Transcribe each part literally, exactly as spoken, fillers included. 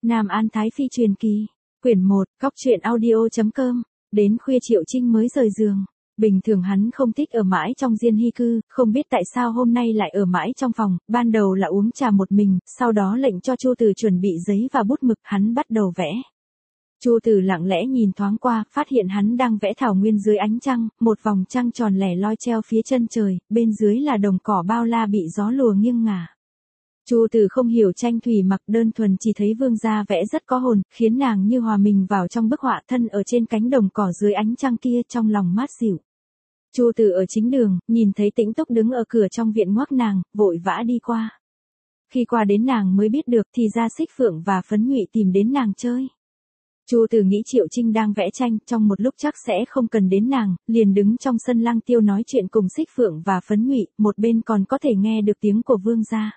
Nam An Thái Phi truyền kỳ, quyển một, góc truyện audio.com, đến khuya Triệu Trinh mới rời giường. Bình thường hắn không thích ở mãi trong Diên Hy cư, không biết tại sao hôm nay lại ở mãi trong phòng, ban đầu là uống trà một mình, sau đó lệnh cho Chu Từ chuẩn bị giấy và bút mực, hắn bắt đầu vẽ. Chu Từ lặng lẽ nhìn thoáng qua, phát hiện hắn đang vẽ thảo nguyên dưới ánh trăng, một vòng trăng tròn lẻ loi treo phía chân trời, bên dưới là đồng cỏ bao la bị gió lùa nghiêng ngả. Chu Từ không hiểu tranh thủy mặc, đơn thuần chỉ thấy vương gia vẽ rất có hồn, khiến nàng như hòa mình vào trong bức họa, thân ở trên cánh đồng cỏ dưới ánh trăng kia, trong lòng mát dịu. Chu Từ ở chính đường, nhìn thấy Tĩnh Túc đứng ở cửa trong viện ngoắc nàng, vội vã đi qua. Khi qua đến nàng mới biết được thì ra Xích Phượng và Phấn Nhụy tìm đến nàng chơi. Chu Từ nghĩ Triệu Trinh đang vẽ tranh, trong một lúc chắc sẽ không cần đến nàng, liền đứng trong sân Lăng Tiêu nói chuyện cùng Xích Phượng và Phấn Nhụy, một bên còn có thể nghe được tiếng của vương gia.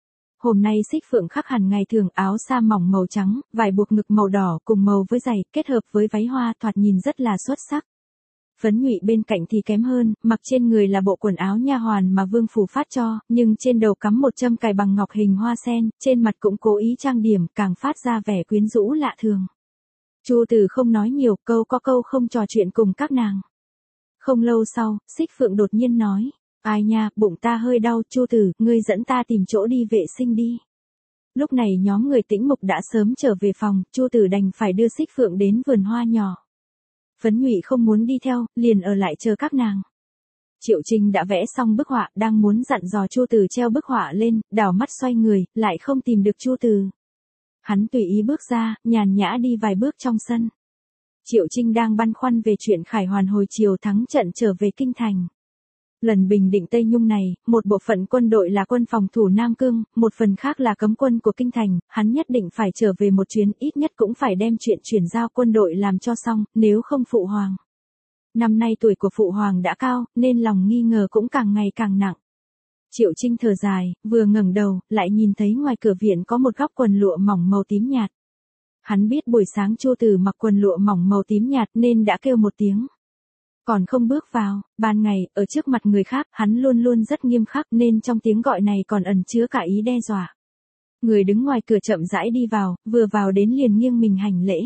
Hôm nay Xích Phượng khác hẳn ngày thường, áo sa mỏng màu trắng, vải buộc ngực màu đỏ cùng màu với giày, kết hợp với váy hoa thoạt nhìn rất là xuất sắc. Phấn Nhụy bên cạnh thì kém hơn, mặc trên người là bộ quần áo nha hoàn mà vương phủ phát cho, nhưng trên đầu cắm một châm cài bằng ngọc hình hoa sen, trên mặt cũng cố ý trang điểm, càng phát ra vẻ quyến rũ lạ thường. Chu Từ không nói nhiều, câu có câu không trò chuyện cùng các nàng. Không lâu sau, Xích Phượng đột nhiên nói, ai nha, bụng ta hơi đau, Chu Từ, ngươi dẫn ta tìm chỗ đi vệ sinh đi. Lúc này nhóm người Tĩnh Mục đã sớm trở về phòng, Chu Từ đành phải đưa Xích Phượng đến vườn hoa nhỏ. Phấn Nhụy không muốn đi theo, liền ở lại chờ các nàng. Triệu Trinh đã vẽ xong bức họa, đang muốn dặn dò Chu Từ treo bức họa lên, đảo mắt xoay người, lại không tìm được Chu Từ. Hắn tùy ý bước ra, nhàn nhã đi vài bước trong sân. Triệu Trinh đang băn khoăn về chuyện Khải Hoàn hồi chiều thắng trận trở về kinh thành. Lần bình định Tây Nhung này, một bộ phận quân đội là quân phòng thủ Nam Cương, một phần khác là cấm quân của kinh thành, hắn nhất định phải trở về một chuyến, ít nhất cũng phải đem chuyện chuyển giao quân đội làm cho xong, nếu không phụ hoàng. Năm nay tuổi của phụ hoàng đã cao, nên lòng nghi ngờ cũng càng ngày càng nặng. Triệu Trinh thở dài, vừa ngẩng đầu, lại nhìn thấy ngoài cửa viện có một góc quần lụa mỏng màu tím nhạt. Hắn biết buổi sáng Chu Từ mặc quần lụa mỏng màu tím nhạt nên đã kêu một tiếng. Còn không bước vào, ban ngày, ở trước mặt người khác, hắn luôn luôn rất nghiêm khắc nên trong tiếng gọi này còn ẩn chứa cả ý đe dọa. Người đứng ngoài cửa chậm rãi đi vào, vừa vào đến liền nghiêng mình hành lễ.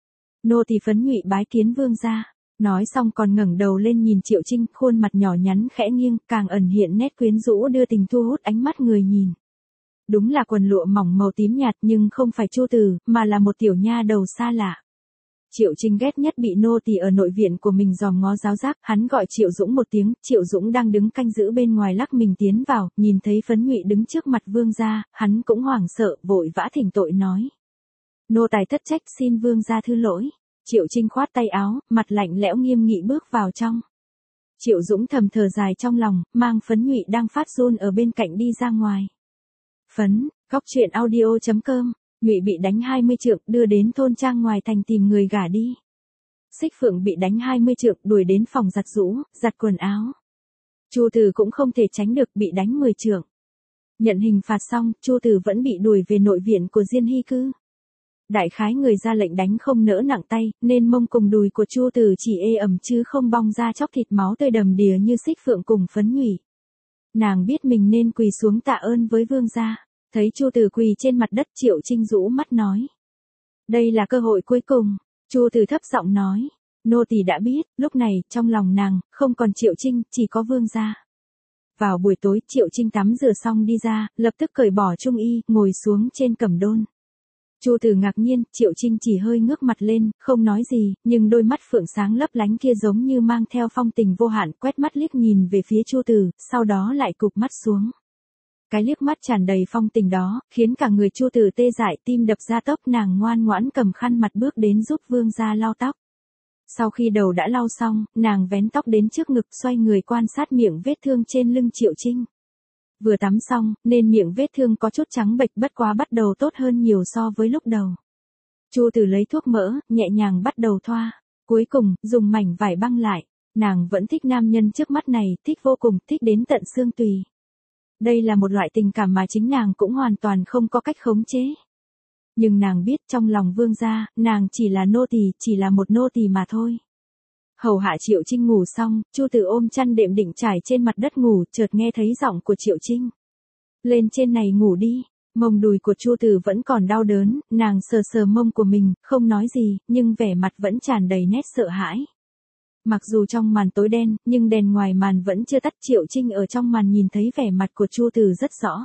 Nô tỳ Phấn Nhụy bái kiến vương gia. Nói xong còn ngẩng đầu lên nhìn Triệu Trinh, khuôn mặt nhỏ nhắn khẽ nghiêng, càng ẩn hiện nét quyến rũ đưa tình thu hút ánh mắt người nhìn. Đúng là quần lụa mỏng màu tím nhạt nhưng không phải Chu Từ, mà là một tiểu nha đầu xa lạ. Triệu Trinh ghét nhất bị nô tỳ ở nội viện của mình dòm ngó giáo giác, hắn gọi Triệu Dũng một tiếng, Triệu Dũng đang đứng canh giữ bên ngoài lắc mình tiến vào, nhìn thấy Phấn Nhụy đứng trước mặt vương gia, hắn cũng hoảng sợ, vội vã thỉnh tội nói. Nô tài thất trách, xin vương gia thứ lỗi. Triệu Trinh khoát tay áo, mặt lạnh lẽo nghiêm nghị bước vào trong. Triệu Dũng thầm thở dài trong lòng, mang Phấn Nhụy đang phát run ở bên cạnh đi ra ngoài. Phấn, góc truyện audio.com, Nhụy bị đánh hai mươi trượng, đưa đến thôn trang ngoài thành tìm người gả đi. Xích Phượng bị đánh hai mươi trượng, đuổi đến phòng giặt giũ, giặt quần áo. Chu Từ cũng không thể tránh được, bị đánh mười trượng. Nhận hình phạt xong, Chu Từ vẫn bị đuổi về nội viện của Diên Hy cư. Đại khái người ra lệnh đánh không nỡ nặng tay, nên mông cùng đùi của Chu Từ chỉ ê ẩm chứ không bong ra chóc thịt máu tươi đầm đìa như Xích Phượng cùng Phấn Nhụy. Nàng biết mình nên quỳ xuống tạ ơn với vương gia, thấy Chu Từ quỳ trên mặt đất, Triệu Trinh rũ mắt nói. Đây là cơ hội cuối cùng. Chu Từ thấp giọng nói, nô tỳ đã biết. Lúc này, trong lòng nàng, không còn Triệu Trinh, chỉ có vương gia. Vào buổi tối, Triệu Trinh tắm rửa xong đi ra, lập tức cởi bỏ trung y, ngồi xuống trên cẩm đôn. Chu Từ ngạc nhiên, Triệu Trinh chỉ hơi ngước mặt lên, không nói gì, nhưng đôi mắt phượng sáng lấp lánh kia giống như mang theo phong tình vô hạn, quét mắt liếc nhìn về phía Chu Từ, sau đó lại cụp mắt xuống. Cái liếc mắt tràn đầy phong tình đó, khiến cả người Chu Từ tê dại, tim đập ra tốc, nàng ngoan ngoãn cầm khăn mặt bước đến giúp vương gia lau tóc. Sau khi đầu đã lau xong, nàng vén tóc đến trước ngực, xoay người quan sát miệng vết thương trên lưng Triệu Trinh. Vừa tắm xong, nên miệng vết thương có chút trắng bệch, bất quá bắt đầu tốt hơn nhiều so với lúc đầu. Chu Từ lấy thuốc mỡ, nhẹ nhàng bắt đầu thoa. Cuối cùng, dùng mảnh vải băng lại. Nàng vẫn thích nam nhân trước mắt này, thích vô cùng, thích đến tận xương tùy. Đây là một loại tình cảm mà chính nàng cũng hoàn toàn không có cách khống chế. Nhưng nàng biết trong lòng vương gia, nàng chỉ là nô tỳ, chỉ là một nô tỳ mà thôi. Hầu hạ Triệu Trinh ngủ xong, Chu Từ ôm chăn đệm định trải trên mặt đất ngủ, chợt nghe thấy giọng của Triệu Trinh. Lên trên này ngủ đi. Mông đùi của Chu Từ vẫn còn đau đớn, nàng sờ sờ mông của mình, không nói gì, nhưng vẻ mặt vẫn tràn đầy nét sợ hãi. Mặc dù trong màn tối đen, nhưng đèn ngoài màn vẫn chưa tắt. Triệu Trinh ở trong màn nhìn thấy vẻ mặt của Chu Từ rất rõ.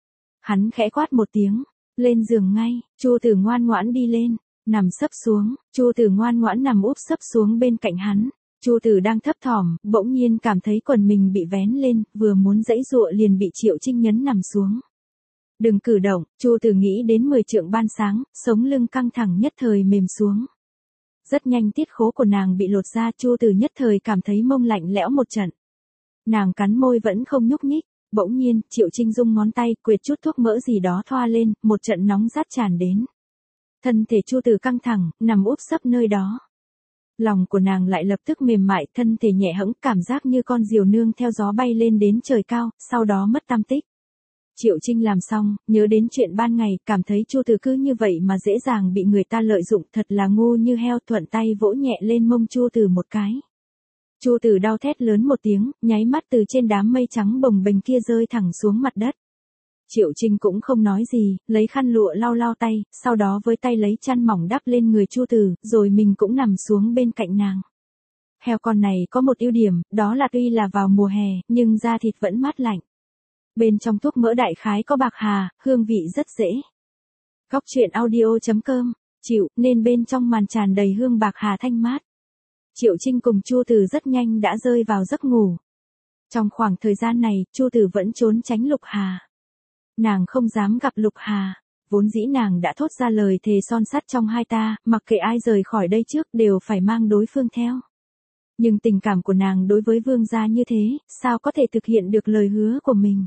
Hắn khẽ quát một tiếng, lên giường ngay. Chu Từ ngoan ngoãn đi lên, nằm sấp xuống. Chu Từ ngoan ngoãn nằm úp sấp xuống bên cạnh hắn. Chu Từ đang thấp thỏm, bỗng nhiên cảm thấy quần mình bị vén lên, vừa muốn giãy giụa liền bị Triệu Trinh nhấn nằm xuống. Đừng cử động. Chu Từ nghĩ đến mười trượng ban sáng, sống lưng căng thẳng nhất thời mềm xuống. Rất nhanh tiết khố của nàng bị lột ra. Chu Từ nhất thời cảm thấy mông lạnh lẽo một trận. Nàng cắn môi vẫn không nhúc nhích. Bỗng nhiên, Triệu Trinh rung ngón tay, quệt chút thuốc mỡ gì đó thoa lên, một trận nóng rát tràn đến. Thân thể Chu Từ căng thẳng, nằm úp sấp nơi đó. Lòng của nàng lại lập tức mềm mại, thân thể nhẹ hẫng, cảm giác như con diều nương theo gió bay lên đến trời cao, sau đó mất tăm tích. Triệu Trinh làm xong, nhớ đến chuyện ban ngày, cảm thấy Chu Từ cứ như vậy mà dễ dàng bị người ta lợi dụng, thật là ngu như heo, thuận tay vỗ nhẹ lên mông Chu Từ một cái. Chu Từ đau thét lớn một tiếng, nháy mắt từ trên đám mây trắng bồng bềnh kia rơi thẳng xuống mặt đất. Triệu Trinh cũng không nói gì, lấy khăn lụa lau lau tay, sau đó với tay lấy chăn mỏng đắp lên người Chu Từ, rồi mình cũng nằm xuống bên cạnh nàng. Heo con này có một ưu điểm, đó là tuy là vào mùa hè, nhưng da thịt vẫn mát lạnh. Bên trong thuốc mỡ đại khái có bạc hà, hương vị rất dễ. Góc truyện audio chấm com, chịu, nên bên trong màn tràn đầy hương bạc hà thanh mát. Triệu Trinh cùng Chu Từ rất nhanh đã rơi vào giấc ngủ. Trong khoảng thời gian này, Chu Từ vẫn trốn tránh Lục Hà. Nàng không dám gặp Lục Hà, vốn dĩ nàng đã thốt ra lời thề son sắt trong hai ta, mặc kệ ai rời khỏi đây trước đều phải mang đối phương theo. Nhưng tình cảm của nàng đối với vương gia như thế, sao có thể thực hiện được lời hứa của mình.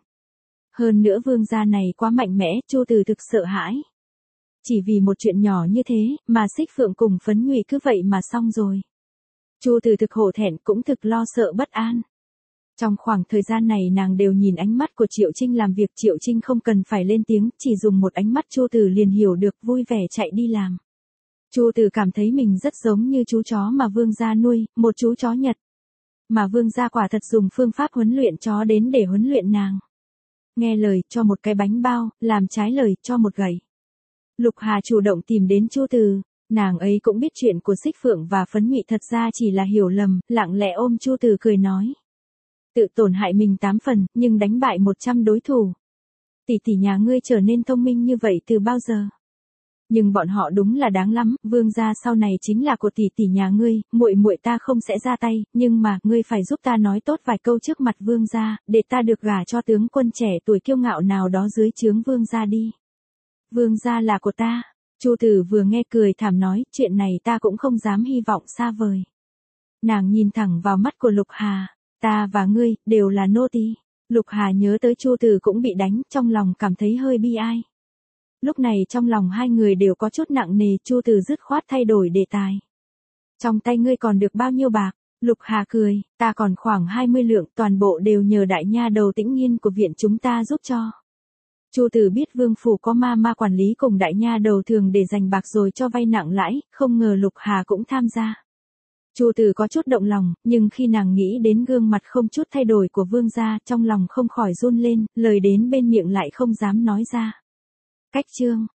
Hơn nữa vương gia này quá mạnh mẽ, Chu Từ thực sợ hãi. Chỉ vì một chuyện nhỏ như thế, mà Xích Phượng cùng Phấn Nhụy cứ vậy mà xong rồi. Chu Từ thực hổ thẹn, cũng thực lo sợ bất an. Trong khoảng thời gian này nàng đều nhìn ánh mắt của Triệu Trinh làm việc. Triệu Trinh không cần phải lên tiếng, chỉ dùng một ánh mắt Chu Từ liền hiểu được, vui vẻ chạy đi làm. Chu Từ cảm thấy mình rất giống như chú chó mà vương gia nuôi, một chú chó Nhật. Mà vương gia quả thật dùng phương pháp huấn luyện chó đến để huấn luyện nàng. Nghe lời, cho một cái bánh bao, làm trái lời, cho một gậy. Lục Hà chủ động tìm đến Chu Từ. Nàng ấy cũng biết chuyện của Xích Phượng và Phấn Nhụy thật ra chỉ là hiểu lầm, lặng lẽ ôm Chu Từ cười nói. Tự tổn hại mình tám phần, nhưng đánh bại một trăm đối thủ. Tỷ tỷ nhà ngươi trở nên thông minh như vậy từ bao giờ? Nhưng bọn họ đúng là đáng lắm, vương gia sau này chính là của tỷ tỷ nhà ngươi, muội muội ta không sẽ ra tay, nhưng mà ngươi phải giúp ta nói tốt vài câu trước mặt vương gia, để ta được gả cho tướng quân trẻ tuổi kiêu ngạo nào đó dưới trướng vương gia đi. Vương gia là của ta. Chu Từ vừa nghe cười thảm nói, chuyện này ta cũng không dám hy vọng xa vời. Nàng nhìn thẳng vào mắt của Lục Hà, ta và ngươi, đều là nô tỳ. Lục Hà nhớ tới Chu Từ cũng bị đánh, trong lòng cảm thấy hơi bi ai. Lúc này trong lòng hai người đều có chút nặng nề, Chu Từ dứt khoát thay đổi đề tài. Trong tay ngươi còn được bao nhiêu bạc? Lục Hà cười, ta còn khoảng hai mươi lượng, toàn bộ đều nhờ đại nha đầu Tĩnh Nghiên của viện chúng ta giúp cho. Chu Từ biết vương phủ có ma ma quản lý cùng đại nha đầu thường để dành bạc rồi cho vay nặng lãi, không ngờ Lục Hà cũng tham gia. Chu Từ có chút động lòng, nhưng khi nàng nghĩ đến gương mặt không chút thay đổi của vương gia, trong lòng không khỏi run lên, lời đến bên miệng lại không dám nói ra. Cách chương